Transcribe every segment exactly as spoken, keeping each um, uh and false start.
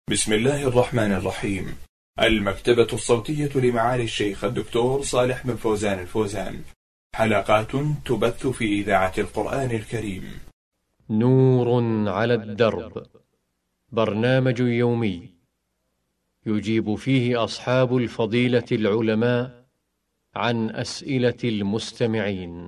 بسم الله الرحمن الرحيم. المكتبة الصوتية لمعالي الشيخ الدكتور صالح بن فوزان الفوزان، حلقات تبث في إذاعة القرآن الكريم. نور على الدرب، برنامج يومي يجيب فيه أصحاب الفضيلة العلماء عن أسئلة المستمعين.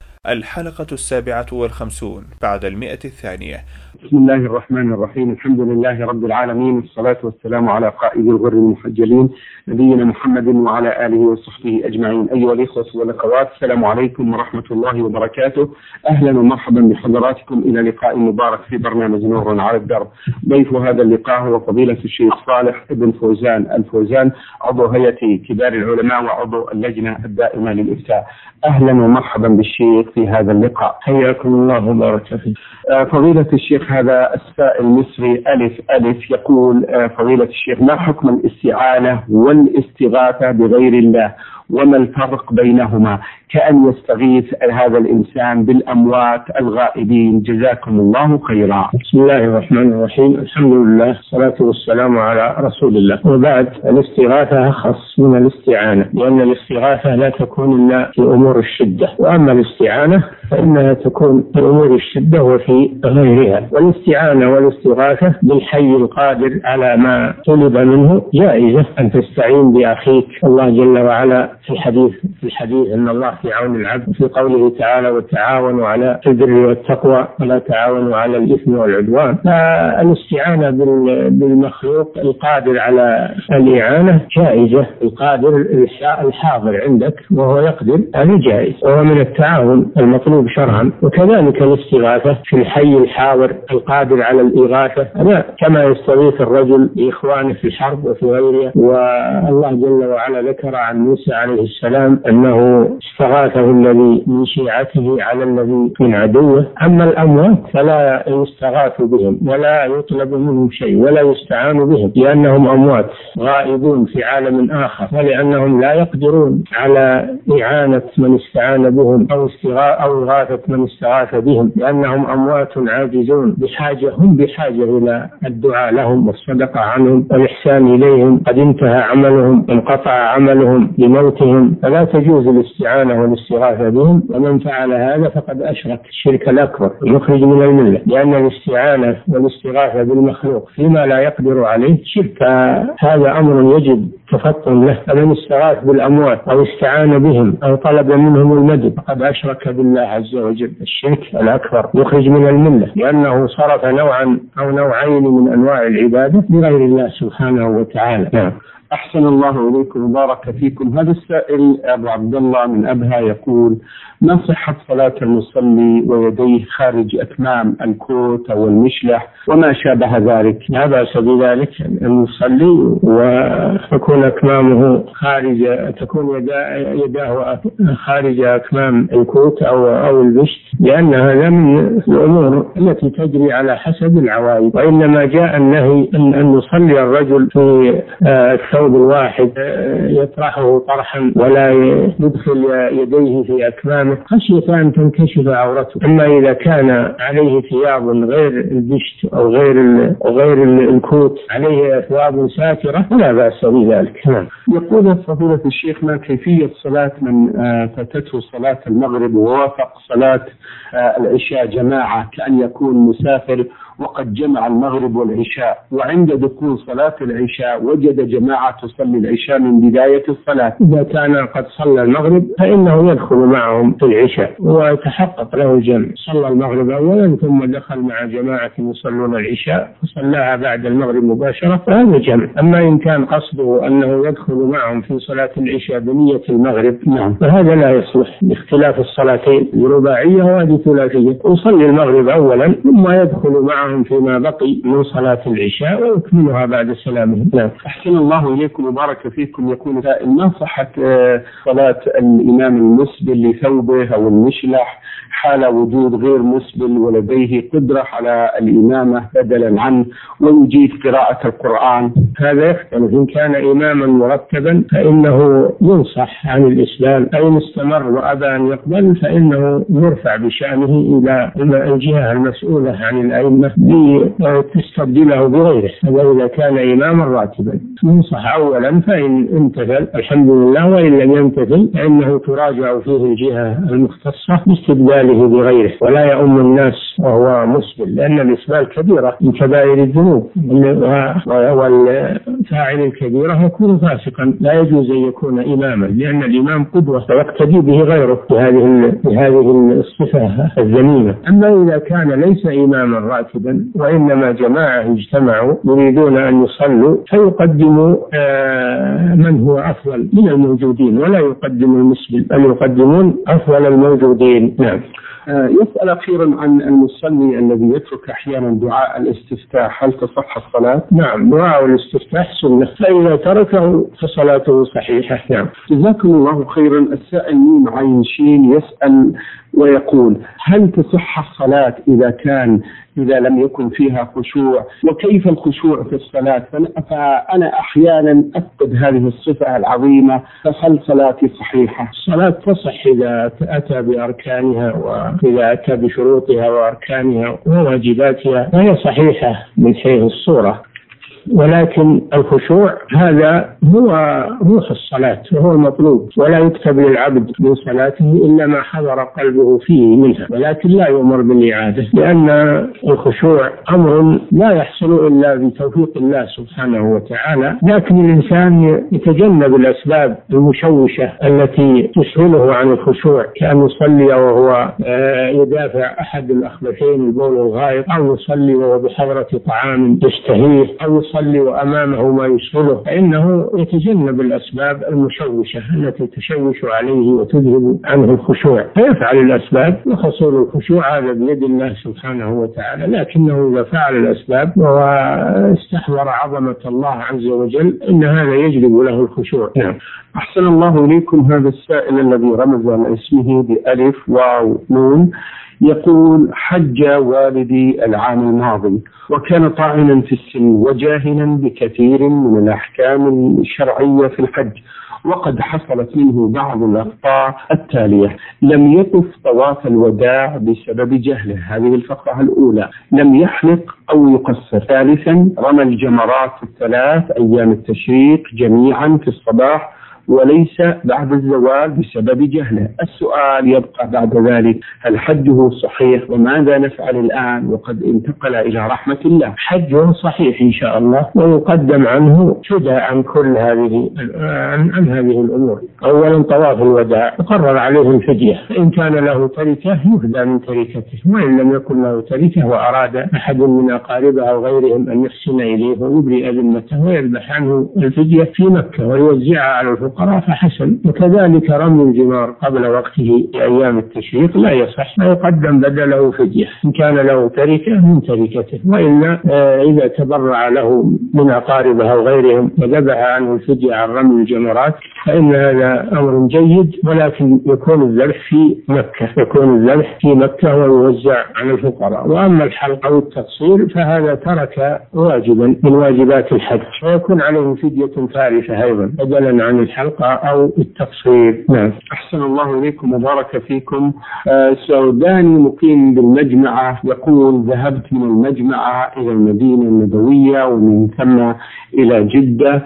الحلقة السابعة والخمسون بعد المئة الثانية. بسم الله الرحمن الرحيم. الحمد لله رب العالمين، والصلاة والسلام على قائد الغر المحجلين نبينا محمد وعلى آله وصحبه أجمعين. أيها الإخوة والأخوات، السلام عليكم ورحمة الله وبركاته. أهلا ومرحبا بحضراتكم إلى لقاء مبارك في برنامج نور على الدرب. ضيف هذا اللقاء هو فضيلة الشيخ صالح بن فوزان الفوزان، عضو هيئة كبار العلماء وعضو اللجنة الدائمة للإفتاء. أهلا ومرحبا بالشيخ في هذا اللقاء، حياكم الله وبارك فيك. فضيلة الشيخ، هذا السائل المصري ألف ألف يقول: فضيلة الشيخ، ما حكم الاستعانة والاستغاثة بغير الله، وما الفرق بينهما، كأن يستغيث هذا الإنسان بالأموات الغائبين؟ جزاكم الله خيرا. بسم الله الرحمن الرحيم. الحمد لله، الصلاة والسلام على رسول الله، وبعد. الاستغاثة أخص من الاستعانة، لأن الاستغاثة لا تكون إلا في أمور الشدة، وأما الاستعانة فإنها تكون في أمور الشدة وفي غيرها. والاستعانة والاستغاثة بالحي القادر على ما طلب منه جائزة، أن تستعين بأخيك. الله جل وعلا في الحديث في الحديث أن الله في عون العبد، في قوله تعالى: وتعاونوا على البر والتقوى ولا تعاونوا على الإثم والعدوان. فالاستعانة بالمخلوق القادر على الإعانة جائزة، القادر الحاضر عندك وهو يقدر، هذا جائز، وهو من التعاون المطلوب شرعا. وكذلك الاستغاثة في الحي الحاضر القادر على الإغاثة، كما يستغيث الرجل بإخوانه في الحرب وفي غيرها. والله جل وعلا ذكر عن موسى عليه السلام أنه استغاثه الذي من شيعته على الذي من عدوه. أما الأموات فلا يستغاث بهم ولا يطلب منهم شيء ولا يستعان بهم، لأنهم أموات غائبون في عالم آخر، ولأنهم لا يقدرون على إعانة من استعان بهم أو أو إغاثة من استغاث بهم، لأنهم أموات عاجزون، بحاجة هم بحاجة إلى الدعاء لهم والصدقة عنهم والإحسان إليهم. قد انتهى عملهم، انقطع عملهم بموتهم، فلا تجوز الاستعانة والاستغاثة بهم. ومن فعل هذا فقد أشرك الشرك الأكبر يخرج من الملة، لأن الاستعانة والاستغاثة بالمخلوق فيما لا يقدر عليه شرك. هذا أمر يجب تفطن له. فمن استغاث بالأموات أو استعان بهم أو طلب منهم المدد فقد أشرك بالله عز وجل الشرك الأكبر يخرج من الملة، لأنه صرف نوعا أو نوعين من أنواع العبادة لغير الله سبحانه وتعالى. نعم. أحسن الله إليكم وبارك فيكم. هذا السائل أبو عبد الله من أبها يقول: ما صحة صلاة المصلي ويديه خارج أكمام الكوت أو المشلح وما شابه ذلك؟ لا بأس بذلك، المصلي وتكون أكمامه خارج، تكون يداه خارج أكمام الكوت أو أو البشت، لأن هذا من الأمور التي تجري على حسب العوائد. وإنما جاء النهي أن يصلي الرجل في الثوب الواحد يطرحه طرحا ولا يدخل يديه في أكمامه خشية أن تنكشف عورته. أما إذا كان عليه ثياب غير البشت أو غير غير الكوت، عليه ثياب ساترة، لا بأس بذلك. نعم. يقول فضيلة الشيخ: ما كيفية صلاة من فاتته صلاة المغرب ووافق صلاة العشاء جماعة، كأن يكون مسافر وقد جمع المغرب والعشاء، وعند دخول صلاة العشاء وجد جماعة تصلي العشاء من بداية الصلاة؟ إذا كان قد صلى المغرب فإنه يدخل معهم في العشاء ويتحقق له الجمع. صلى المغرب أولا ثم دخل مع جماعة يصلون العشاء فصلاها بعد المغرب مباشرة، فهذا جمع. أما إن كان قصده أنه يدخل معهم في صلاة العشاء بنية المغرب، نعم، فهذا لا يصلح، باختلاف الصلاتين، الرباعية وهذه ثلاثية. يصلي المغرب أولا ثم يدخل معهم فيما بقي من صلاة العشاء ويكملها بعد سلامهم. نعم. أحسن الله إليكم وبارك فيكم. يكون سائل: ما صحة صلاة الإمام المسبل لثوبه أو المشلح حال وجود غير مسبل ولديه قدرة على الإمامة بدلا عنه ويجيد قراءة القرآن؟ هذا يختلف. إن كان إماما مرتبا فإنه ينصح عن الإسلام، أو استمر وأبى أن يقبل فإنه يرفع بشأنه إلى الجهة المسؤولة عن الأئمة لتستبدله بغيره. هذا إذا كان إماما راتبا ينصح أولا، فإن امتثل الحمد لله، وإن لم يمتثل فإنه تراجع فيه الجهة المختصة باستبداله بغيره، ولا يؤم الناس وهو مسبل، لأن الإسبال كبيرة من كبائر الذنوب، والفاعل الكبيرة يكون فاسقا، لا يجوز أن يكون إماما، لأن الإمام قدوة ويقتدي به غيره بهذه بهذه الصفة الذميمة. أما إذا كان ليس إماما راتبا وإنما جماعة اجتمعوا يريدون أن يصلوا فيقدموا من هو أفضل من الموجودين، ولا يقدم المسبل بل يقدمون أفضل الموجودين. نعم. يسأل أخيرا عن المصلي الذي يترك أحيانا دعاء الاستفتاح، هل تصح الصلاة؟ نعم، دعاء الاستفتاح سنة، فإذا تركه فصلاته صحيحة. نعم. جزاكم الله خيرا. السائل ميم عين شين يسأل ويقول: هل تصح الصلاة إذا كان إذا لم يكن فيها خشوع؟ وكيف الخشوع في الصلاة؟ فأنا أحيانا أفقد هذه الصفة العظيمة، فهل صلاتي صحيحة؟ الصلاة تصح إذا أتى بأركانها، وإذا أتى بشروطها وأركانها وواجباتها فهي صحيحة من حيث الصورة، ولكن الخشوع هذا هو روح الصلاة وهو المطلوب، ولا يكتب للعبد من صلاته إلا ما حضر قلبه فيه منها، ولكن لا يؤمر بالإعادة، لأن الخشوع أمر لا يحصل إلا بتوفيق الله سبحانه وتعالى. لكن الإنسان يتجنب الأسباب المشوشة التي تشغله عن الخشوع، كأن يصلي وهو يدافع أحد الأخبثين البول الغائط، أو يصلي وهو بحضرة طعام يشتهيه، أو يصلي وأمامه ما يشغله، فإنه يتجنب الأسباب المشوشة التي تشوش عليه وتذهب عنه الخشوع، فيفعل الأسباب، وحصول الخشوع هذا بيد الله سبحانه وتعالى. لكنه إذا فعل الأسباب واستحضر عظمة الله عز وجل إن هذا يجلب له الخشوع. نعم. أحسن الله إليكم. هذا السائل الذي رمز على اسمه بألف واو نون يقول: حج والدي العام الماضي، وكان طاعنا في السن وجاهلا بكثير من الأحكام الشرعية في الحج، وقد حصلت منه بعض الأخطاء التالية: لم يطف طواف الوداع بسبب جهله، هذه الفقرة الأولى. لم يحلق أو يقصر. ثالثا، رمى الجمرات الثلاث أيام التشريق جميعا في الصباح وليس بعد الزوال بسبب جهله. السؤال يبقى بعد ذلك: هل حجه صحيح؟ وماذا نفعل الآن وقد انتقل إلى رحمة الله؟ حجه صحيح إن شاء الله، ويقدم عنه فداء عن كل هذه عن, عن هذه الأمور. أولا طواف الوداع يقرر عليه الفدية، إن كان له تركة يهدى من تركته، وإن لم يكن له تركة وأراد أحد من أقاربه أو غيرهم أن يحسن إليه ويبرئ ذمته ويذبح عنه الفدية في مكة ويوزعها على الفقراء فحسن. وكذلك رمي الجمار قبل وقته في أيام التشريق لا يصح، فيقدم بدله فدية إن كان له تركة من تركته، وإلا إذا تبرع له من أقاربه أو غيرهم وذبح عنه الفدية عن رمي الجمرات فإن هذا أمر جيد، ولكن يكون الذبح في مكة يكون الذبح في مكة ويوزع على الفقراء. وأما الحلق أو التقصير فهذا ترك واجبا من واجبات الحج، ويكون عليه فدية فارفة أيضا بدلا عن الحلق أو التقصير. نعم. أحسن الله إليكم وبارك فيكم. آه سوداني مقيم بالمجمعة يقول: ذهبت من المجمعة إلى المدينة النبوية ومن ثم إلى جدة،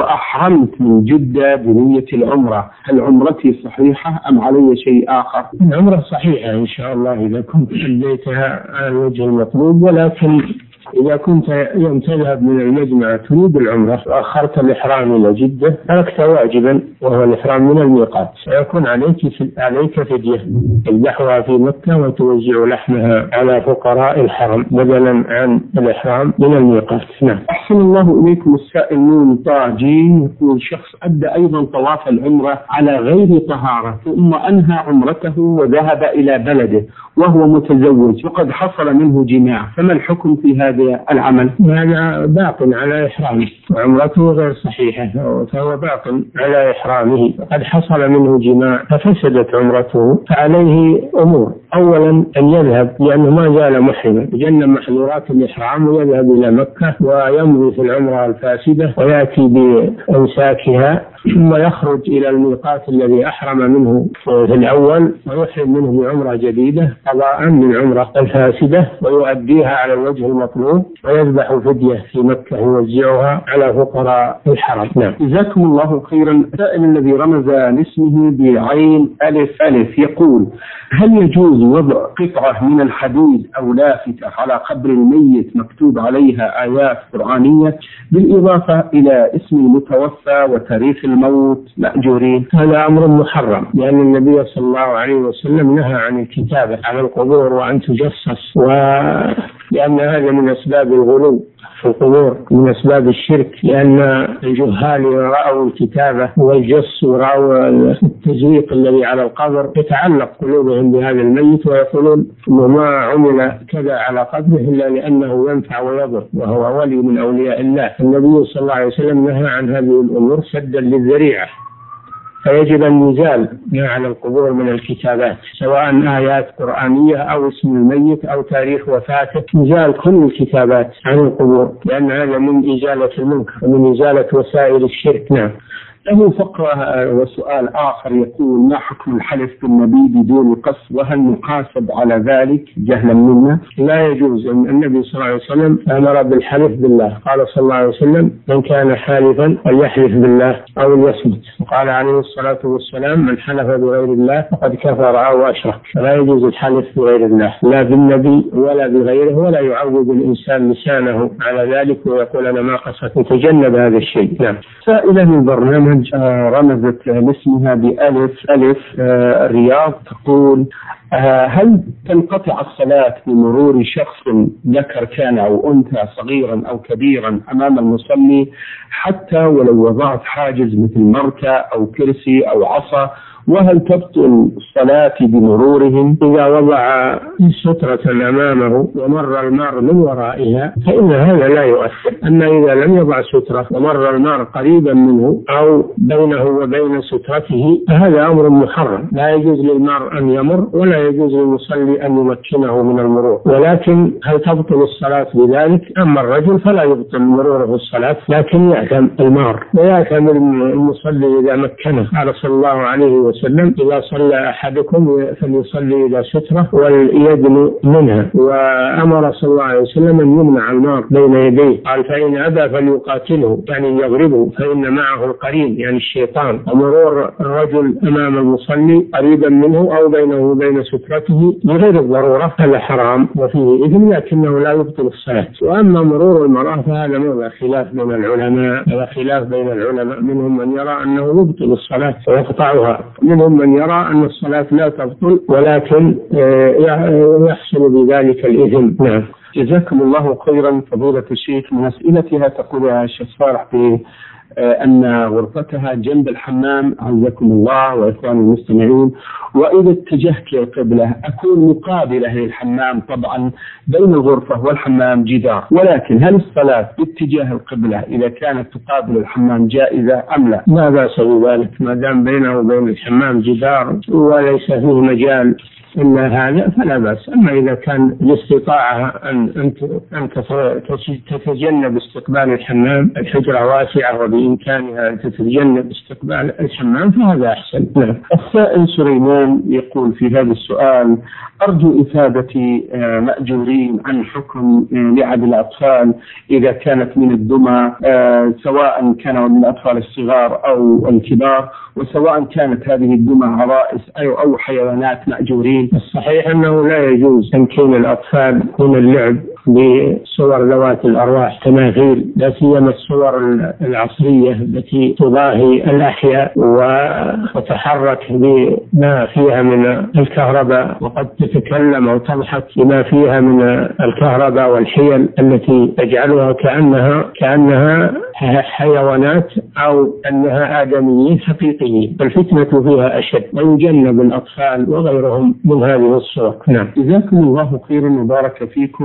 وأحرمت من جدة بنية العمرة، هل عمرتي صحيحة أم علي شيء آخر؟ العمرة صحيحة إن شاء الله إذا كنت أديتها على الوجه المطلوب، ولكن إذا كنت يوم تذهب من المجمع تريد العمرة وأخرت الإحرام إلى جدة تركت واجبا وهو الإحرام من الميقات، سيكون عليك في عليك فدية تذبحها في مكة وتوزع لحمها على فقراء الحرم بدلا عن الإحرام من الميقات. نعم. أحسن الله إليكم. السائل نون طاجي يقول: شخص أدى أيضا طواف العمرة على غير طهارة ثم أنهى عمرته وذهب إلى بلده وهو متزوج وقد حصل منه جماع، فما الحكم في هذا هذا العمل؟ هذا باق على إحرامه وعمرته غير صحيحة، فهو باق على إحرامه، قد حصل منه جماع ففسدت عمرته، فعليه أمور. أولا أن يذهب لأنه ما زال محرما، يجنب محظورات الإحرام ويذهب إلى مكة ويمضي في العمرة الفاسدة ويأتي بإمساكها، ثم يخرج إلى الميقات الذي أحرم منه في الأول ويحرم منه بعمرة جديدة قضاء للعمرة الفاسدة ويؤديها على الوجه المطلوب، ويذبح فدية في مكة يوزعها على فقراء الحرم. نعم. جزاكم الله خيرا. السائل الذي رمز لاسمه بعين ألف ألف يقول: هل يجوز وضع قطعة من الحديد أو لافتة على قبر الميت مكتوب عليها آيات قرآنية بالإضافة إلى اسم المتوفى وتاريخ الموت مأجورين؟ هذا أمر محرم، لأن النبي صلى الله عليه وسلم نهى عن الكتابة على القبور وأن تجسس، ولأن هذا من أسباب الغلو في القبور، من أسباب الشرك، لأن الجهال رأوا الكتابة والجس ورأوا التزويق الذي على القبر يتعلق قلوبهم بهذا الميت ويقولون إنه ما عمل كذا على قبره إلا لأنه ينفع ويضر وهو ولي من أولياء الله. النبي صلى الله عليه وسلم نهى عن هذه الأمور سدا للذريعة، فيجب أن يزال ما على القبور من الكتابات سواء آيات قرآنية أو اسم الميت أو تاريخ وفاته، يزال كل الكتابات عن القبور، لأن هذا من إزالة المنكر ومن إزالة وسائل الشرك. نعم. له فقرة وسؤال آخر يقول: ما حكم الحلف بالنبي بدون قصد، وهل نحاسب على ذلك جهلا منا؟ لا يجوز. النبي صلى الله عليه وسلم أمر بالحلف بالله، قال صلى الله عليه وسلم: من كان حالفا فليحلف بالله أو ليصمت. وقال عليه الصلاة والسلام: من حلف بغير الله فقد كفر أو أشرك. فلا يجوز الحلف بغير الله، لا بالنبي ولا بغيره، ولا يعود الإنسان لسانه على ذلك ويقول أنا ما قصدت. يتجنب هذا الشيء. نعم. سائلة من برنامج رمزت لاسمها بألف ألف الرياض تقول: هل تنقطع الصلاة بمرور شخص ذكر كان أو أنثى صغيرا أو كبيرا أمام المصلي حتى ولو وضعت حاجز مثل مركة أو كرسي أو عصا؟ وهل تبطل الصلاة بمرورهم؟ إذا وضع سترة أمامه ومر المار من ورائها فإن هذا لا يؤثر. أما إذا لم يضع سترة ومر المار قريبا منه أو بينه وبين سترته فهذا أمر محرم، لا يجوز للمار أن يمر ولا يجوز للمصلي أن يمكنه من المرور. ولكن هل تبطل الصلاة بذلك؟ أما الرجل فلا يبطل مروره في الصلاة، لكن يأثم المار ويأثم المصلي إذا مكنه. قال صلى الله عليه وسلم: إذا صلى أحدكم فليصلي إلى سترة واليدن منها. وأمر صلى الله عليه وسلم أن يمنع المار بين يديه، قال: فإن أبى فليقاتله، يعني يضربه، فإن معه القرين يعني الشيطان. ومرور الرجل أمام المصلي قريبا منه أو بينه وبين سترته بغير الضرورة هذا حرام وفيه إثم، لكنه لا يبطل الصلاة. وأما مرور المرأة فهذا موضع خلاف بين العلماء، هذا خلاف بين العلماء، منهم من يرى أنه يبطل الصلاة ويقطعها، منهم من يرى أن الصلاة لا تبطل ولكن يحصل بذلك الإثم. نعم. جزاكم الله خيرا فضيلة الشيخ. من أسئلتها تقول يا شيخ صالح أن غرفتها جنب الحمام عزكم الله وإخوان المستمعين، وإذا اتجهت للقبلة أكون مقابلة للحمام، طبعا بين الغرفة والحمام جدار، ولكن هل الصلاة باتجاه القبلة إذا كانت تقابل الحمام جائزة أم لا؟ لا بأس بذلك ما دام بينه وبين الحمام جدار وليس فيه مجال إلا هذا فلا بأس. أما إذا كان الاستطاعة أن أن تتجنب استقبال الحمام، الحجرة واسعة وبإمكانها أن تتجنب استقبال الحمام فهذا أحسن. نعم. السائل سليمان يقول في هذا السؤال: أرجو إفادة مأجورين عن حكم لعب الأطفال إذا كانت من الدمى، سواء كانوا من الأطفال الصغار أو الكبار، وسواء كانت هذه الدمى عرائس أو أو حيوانات مأجورين. الصحيح أنه لا يجوز تمكين الأطفال من اللعب بصور ذوات الأرواح تماثيل، لا سيما الصور العصرية التي تضاهي الأحياء وتتحرك بما فيها من الكهرباء وقد تتكلم أو تضحك بما فيها من الكهرباء والحيل التي تجعلها كأنها كأنها حيوانات أو أنها آدميين حقيقيين، الفتنة فيها أشد، ويجنب الأطفال وغيرهم من هذه الصور. نعم. جزاكم الله خيرا وبارك فيكم. من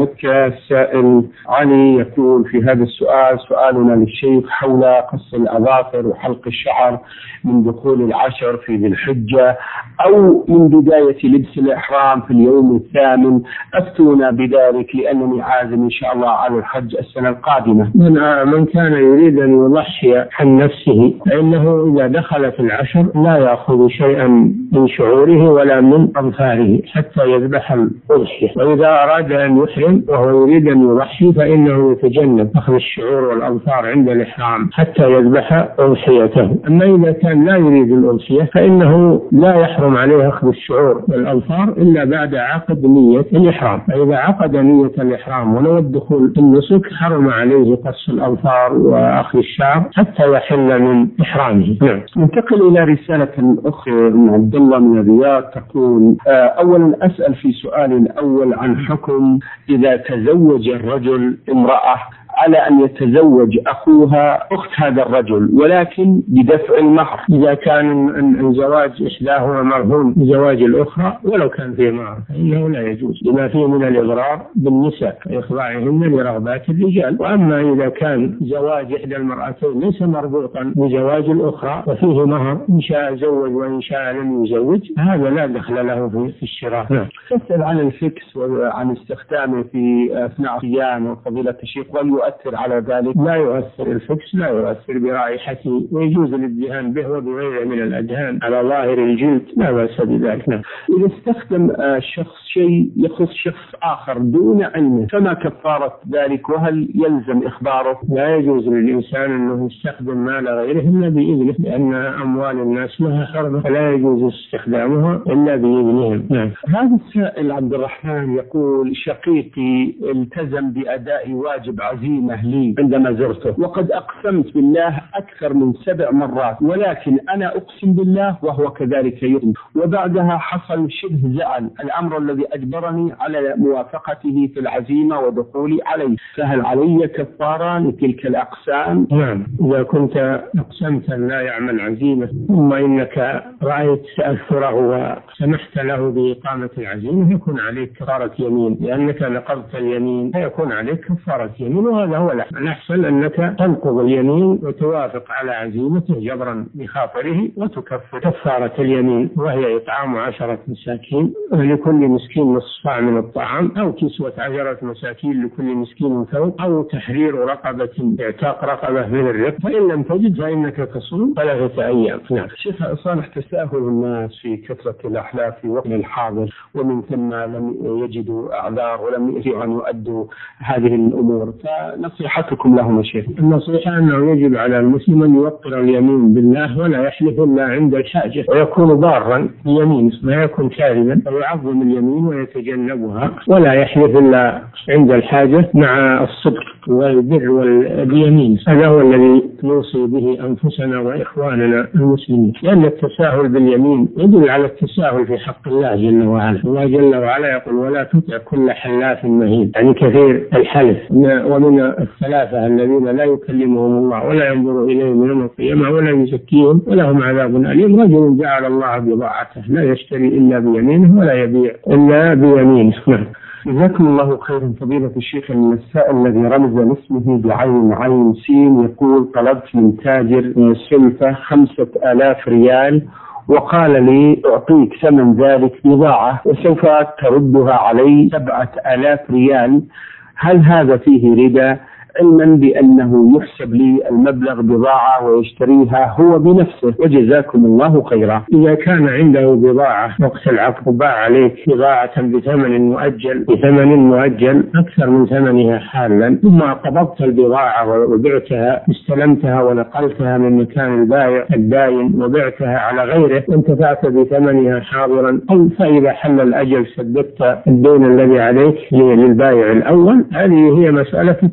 لك. السائل علي يقول في هذا السؤال: سؤالنا للشيخ حول قص الأظافر وحلق الشعر من دخول العشر في ذي الحجة أو من بداية لبس الإحرام في اليوم الثامن، أفتونا بذلك لأنني عازم إن شاء الله على الحج السنة القادمة. من, من كان يريد أن يضحي عن نفسه فإنه إذا دخل في العشر لا يأخذ شيئا من شعوره ولا من أظفاره حتى يذبح الأضحية، وإذا أراد أن يحرم وهو يريد أن يضحي فإنه يتجنب أخذ الشعور والأظفار عند الإحرام حتى يذبح أضحيته. أما إذا كان لا يريد الأضحية فإنه لا يحرم عليه أخذ الشعور والأظفار إلا بعد عقد نية الإحرام، فإذا عقد نية الإحرام ولو الدخول في النسك حرم عليه قص الأظفار وأخذ الشعر حتى يحل من إحرامه. نعم. ننتقل إلى رسالة الأخ من عبد الله من الرياض تقول: أولا أسأل في سؤال الأول عن حكم إذا تزوج الرجل امرأة على أن يتزوج أخوها أخت هذا الرجل ولكن بدفع المهر، إذا كان الزواج إحداهما مرهون بزواج الأخرى ولو كان فيه مهر فإنه لا يجوز لما فيه من الإضرار بالنساء إخضاعهن لرغبات الرجال. وأما إذا كان زواج إحدى المرأتين ليس مربوطا بزواج الأخرى وفيه مهر إن شاء زوج وإن شاء لم يزوج هذا لا دخل له في الشراء. تسأل عن الفكس وعن استخدامه في أثناء الصيام وفضيلة الشيخ وهل يؤثر على ذلك؟ لا يؤثر، الفكس لا يؤثر برائحته ويجوز الادهان به وبغيره من الأدهان على ظاهر الجلد لا بأس بذلك. نعم. إذا استخدم شخص شيء يخص شخص آخر دون علمه فما كفارة ذلك وهل يلزم إخباره؟ لا يجوز للإنسان أنه يستخدم مال غيره إلا بإذنه لأن أموال الناس لها حرمة فلا يجوز استخدامها إلا بإذنهم. نعم. هذا السائل عبد الرحمن يقول: شقيقي التزم بأداء واجب عزيمة لي عندما زرته وقد أقسمت بالله أكثر من سبع مرات ولكن أنا أقسم بالله وهو كذلك يقسم، وبعدها حصل شبه زعل الأمر الذي أجبرني على موافقته في العزيمة ودخولي عليه، فهل علي كفارة لتلك الأقسام؟ نعم. إذا كنت أقسمت أن لا يعمل عزيمة ثم إنك رأيت تأثره وسمحت له بإقامة العزيمة يكون عليك كفارة يمين لأنك نقضت اليمين فيكون عليك كفارة يمين، وهذا هو الأحسن أنك تنقض اليمين وتوافق على عزيمته جبرا بخاطره وتكفر كفارة اليمين وهي إطعام عشرة مساكين لكل مسكين نصف صاع من الطعام أو كسوة عشرة مساكين لكل مسكين ثوب أو تحرير رقبة اعتاق رقبة من الرق، فإن لم تجد فإنك تصوم ثلاثة أيام. نعم. شيخ صالح، تساهل الناس في كثرة الأحلاف في وقت الحاضر ومن ثم لم يجدوا أعذار ولم يجدوا أن يؤدوا هذه الأمور، فنصيحتكم لهم يا شيخ؟ النصيحة أنه يجب على المسلم أن يوقر اليمين بالله ولا يحلف إلا عند الحاجة ويكون ضارا بيمينه ما يكون كاذبا ويعظم اليمين ويتجنبها ولا يحلف إلا عند الحاجة مع الصدق والبر واليمين. هذا هو الذي نوصي به أنفسنا وإخواننا المسلمين، لأن التساهل باليمين يدل على التساهل في حق الله جل وعلا. الله جل وعلا يقول: ولا تطع كل حلاف مهين، يعني كثير الحلف. ومن الثلاثة الذين لا يكلمهم الله ولا ينظر إليهم يوم القيامة ولا يزكيهم ولهم عذاب أليم: رجل جعل الله بضاعته لا يشتري إلا بيمينه ولا يبيع إلا بيمينه. جزاكم الله خيرا فضيلة الشيخ. السائل الذي رمز لاسمه بعين عين سين يقول: طلبت من تاجر من السلفة خمسة آلاف ريال وقال لي أعطيك ثمن ذلك بضاعة وسوف تردها علي سبعة آلاف ريال، هل هذا فيه ربا؟ علما بأنه يحسب لي المبلغ بضاعة ويشتريها هو بنفسه، وجزاكم الله خيرا. إذا كان عنده بضاعة وقت العقد باع عليك بضاعة بثمن مؤجل بثمن مؤجل أكثر من ثمنها حالا ثم قبضت البضاعة وبعتها استلمتها ونقلتها من مكان البائع الداين وبعتها على غيره وانتفعت بثمنها حاضرا، أو فإذا حل الأجل سددت الدين الذي عليك للبائع الأول، هذه هي مسألة التورق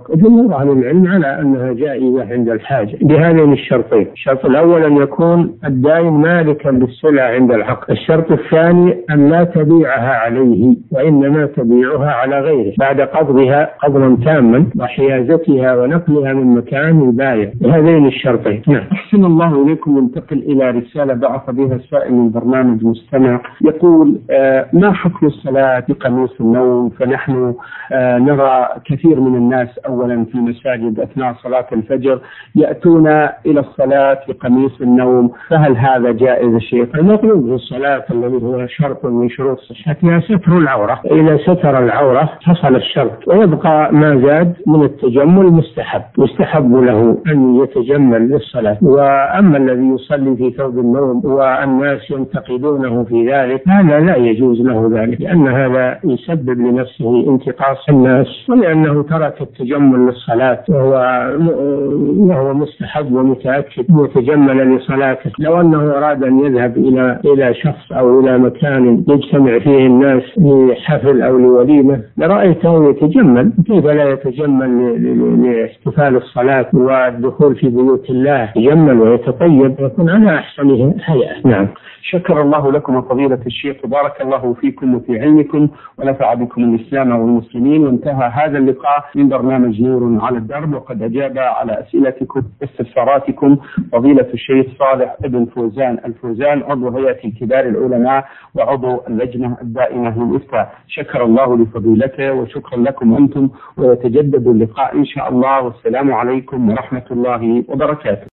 الطرق. جمهور أهل العلم على أنها جائزة عند الحاجة بهذين الشرطين. الشرط الأول أن يكون الدائن مالكا للسلعة عند العقد. الشرط الثاني أن لا تبيعها عليه وإنما تبيعها على غيره بعد قبضها قبضا تاما وحيازتها ونقلها من مكان البايع بهذين الشرطين. نعم. أحسن الله إليكم. ننتقل إلى رسالة بعث بها سائل من برنامج مستمع يقول آه ما حكم الصلاة بقميص النوم؟ فنحن آه نرى كثير من الناس أولا في المساجد أثناء صلاة الفجر يأتون إلى الصلاة بقميص النوم، فهل هذا جائز شيخ؟ المطلوب في الصلاة الذي هو شرط من شروط صحتها ستر العورة. إذا ستر العورة حصل الشرط، ويبقى ما زاد من التجمل مستحب، يستحب له أن يتجمل للصلاة. وأما الذي يصلي في ثوب النوم والناس ينتقدونه في ذلك هذا لا يجوز له ذلك، لأن هذا يسبب لنفسه انتقاص الناس، ولأنه ترك التجمل للصلاة وهو وهو مستحب ومتأكد أن يتجمل لصلاته. لو أنه أراد أن يذهب إلى إلى شخص أو إلى مكان يجتمع فيه الناس لحفل أو لوليمة لرأيته يتجمل، كيف لا يتجمل لاحتفال الصلاة والدخول في بيوت الله؟ يتجمل ويتطيب ويكون على أحسن هيئة. نعم. شكر الله لكم فضيلة الشيخ، وبارك الله فيكم وفي علمكم ونفع بكم الإسلام والمسلمين. وانتهى هذا اللقاء من برنامج نور على الدرب، وقد أجاب على أسئلتكم واستفساراتكم فضيلة الشيخ صالح ابن فوزان الفوزان، عضو هيئة كبار العلماء وعضو اللجنة الدائمة للإفتاء. شكر الله لفضيلته وشكرا لكم أنتم، ويتجدد اللقاء إن شاء الله، والسلام عليكم ورحمة الله وبركاته.